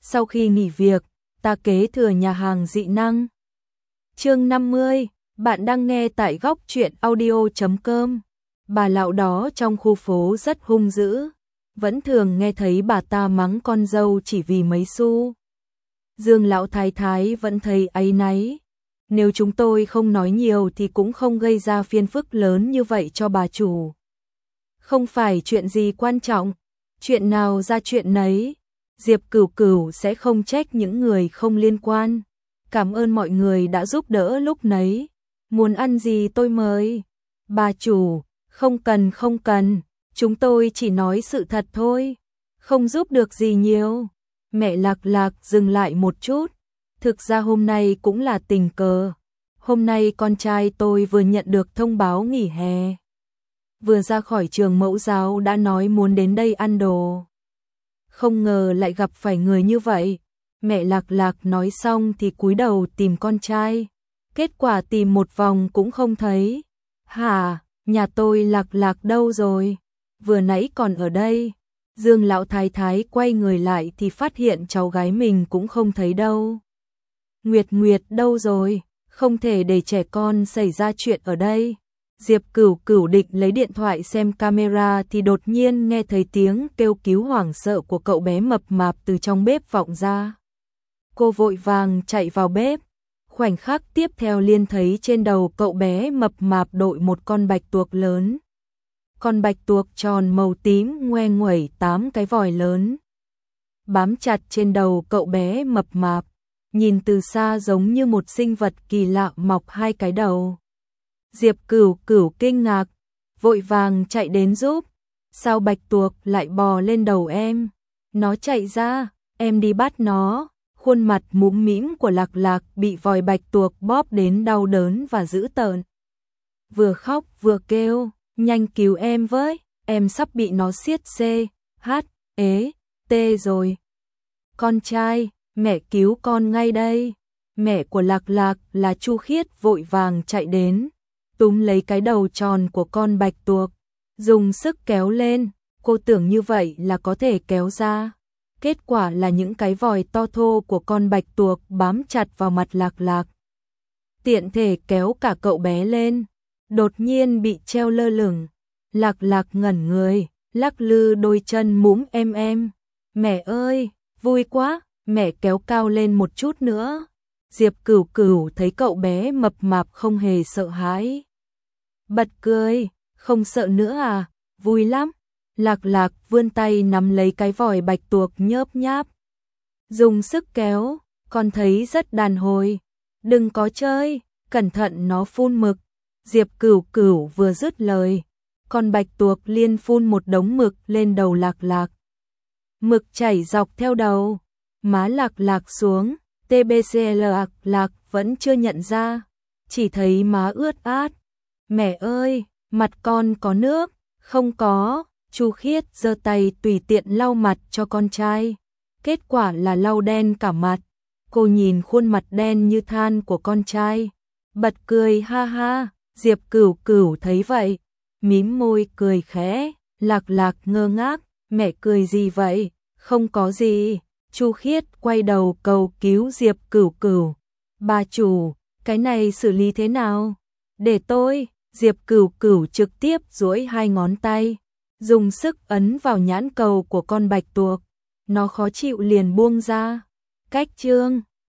Sau khi nghỉ việc, ta kế thừa nhà hàng dị năng. Chương 50, bạn đang nghe tại góc truyện audio.com. Bà lão đó trong khu phố rất hung dữ, vẫn thường nghe thấy bà ta mắng con dâu chỉ vì mấy xu. Dương lão thái thái vẫn thấy áy náy. Nếu chúng tôi không nói nhiều thì cũng không gây ra phiền phức lớn như vậy cho bà chủ. Không phải chuyện gì quan trọng, chuyện nào ra chuyện nấy. Diệp Cửu Cửu sẽ không trách những người không liên quan. Cảm ơn mọi người đã giúp đỡ lúc nấy. Muốn ăn gì tôi mời. Bà chủ, không cần, chúng tôi chỉ nói sự thật thôi. Không giúp được gì nhiều. Mẹ Lạc Lạc dừng lại một chút. Thực ra hôm nay cũng là tình cờ. Hôm nay con trai tôi vừa nhận được thông báo nghỉ hè. Vừa ra khỏi trường mẫu giáo đã nói muốn đến đây ăn đồ. Không ngờ lại gặp phải người như vậy. Mẹ Lạc Lạc nói xong thì cúi đầu tìm con trai. Kết quả tìm một vòng cũng không thấy. Hả, nhà tôi Lạc Lạc đâu rồi? Vừa nãy còn ở đây. Dương lão thái thái quay người lại thì phát hiện cháu gái mình cũng không thấy đâu. Nguyệt Nguyệt đâu rồi? Không thể để trẻ con xảy ra chuyện ở đây. Diệp Cửu Cửu định lấy điện thoại xem camera thì đột nhiên nghe thấy tiếng kêu cứu hoảng sợ của cậu bé mập mạp từ trong bếp vọng ra. Cô vội vàng chạy vào bếp. Khoảnh khắc tiếp theo liền thấy trên đầu cậu bé mập mạp đội một con bạch tuộc lớn. Con bạch tuộc tròn màu tím ngoe nguẩy 8 cái vòi lớn. Bám chặt trên đầu cậu bé mập mạp. Nhìn từ xa giống như một sinh vật kỳ lạ mọc 2 cái đầu. Diệp Cửu Cửu kinh ngạc, vội vàng chạy đến giúp. Sao bạch tuộc lại bò lên đầu em? Nó chạy ra, em đi bắt nó. Khuôn mặt mũm mĩm của Lạc Lạc bị vòi bạch tuộc bóp đến đau đớn và dữ tợn. Vừa khóc vừa kêu, nhanh cứu em với, em sắp bị nó siết CHT rồi. Con trai, mẹ cứu con ngay đây. Mẹ của Lạc Lạc là Chu Khiết vội vàng chạy đến, túm lấy cái đầu tròn của con bạch tuộc, dùng sức kéo lên. Cô tưởng như vậy là có thể kéo ra. Kết quả là những cái vòi to thô của con bạch tuộc bám chặt vào mặt Lạc Lạc. Tiện thể kéo cả cậu bé lên, đột nhiên bị treo lơ lửng. Lạc Lạc ngẩn người, lắc lư đôi chân mũm em. Mẹ ơi, vui quá, mẹ kéo cao lên một chút nữa. Diệp Cửu Cửu thấy cậu bé mập mạp không hề sợ hãi. Bật cười, không sợ nữa à, vui lắm. Lạc Lạc vươn tay nắm lấy cái vòi bạch tuộc nhớp nháp. Dùng sức kéo, con thấy rất đàn hồi. Đừng có chơi, cẩn thận nó phun mực. Diệp Cửu Cửu vừa dứt lời, con bạch tuộc liền phun một đống mực lên đầu Lạc Lạc. Mực chảy dọc theo đầu, má Lạc Lạc xuống, TBCL Lạc Lạc vẫn chưa nhận ra, chỉ thấy má ướt át. Mẹ ơi, mặt con có nước, không có. Chu Khiết giơ tay tùy tiện lau mặt cho con trai. Kết quả là lau đen cả mặt. Cô nhìn khuôn mặt đen như than của con trai, bật cười ha ha. Diệp Cửu Cửu thấy vậy, mím môi cười khẽ. Lạc Lạc ngơ ngác, mẹ cười gì vậy? Không có gì. Chu Khiết quay đầu cầu cứu Diệp Cửu Cửu. Bà chủ, cái này xử lý thế nào? Để tôi. Diệp Cửu Cửu trực tiếp duỗi 2 ngón tay, dùng sức ấn vào nhãn cầu của con bạch tuộc. Nó khó chịu liền buông ra. Cách chương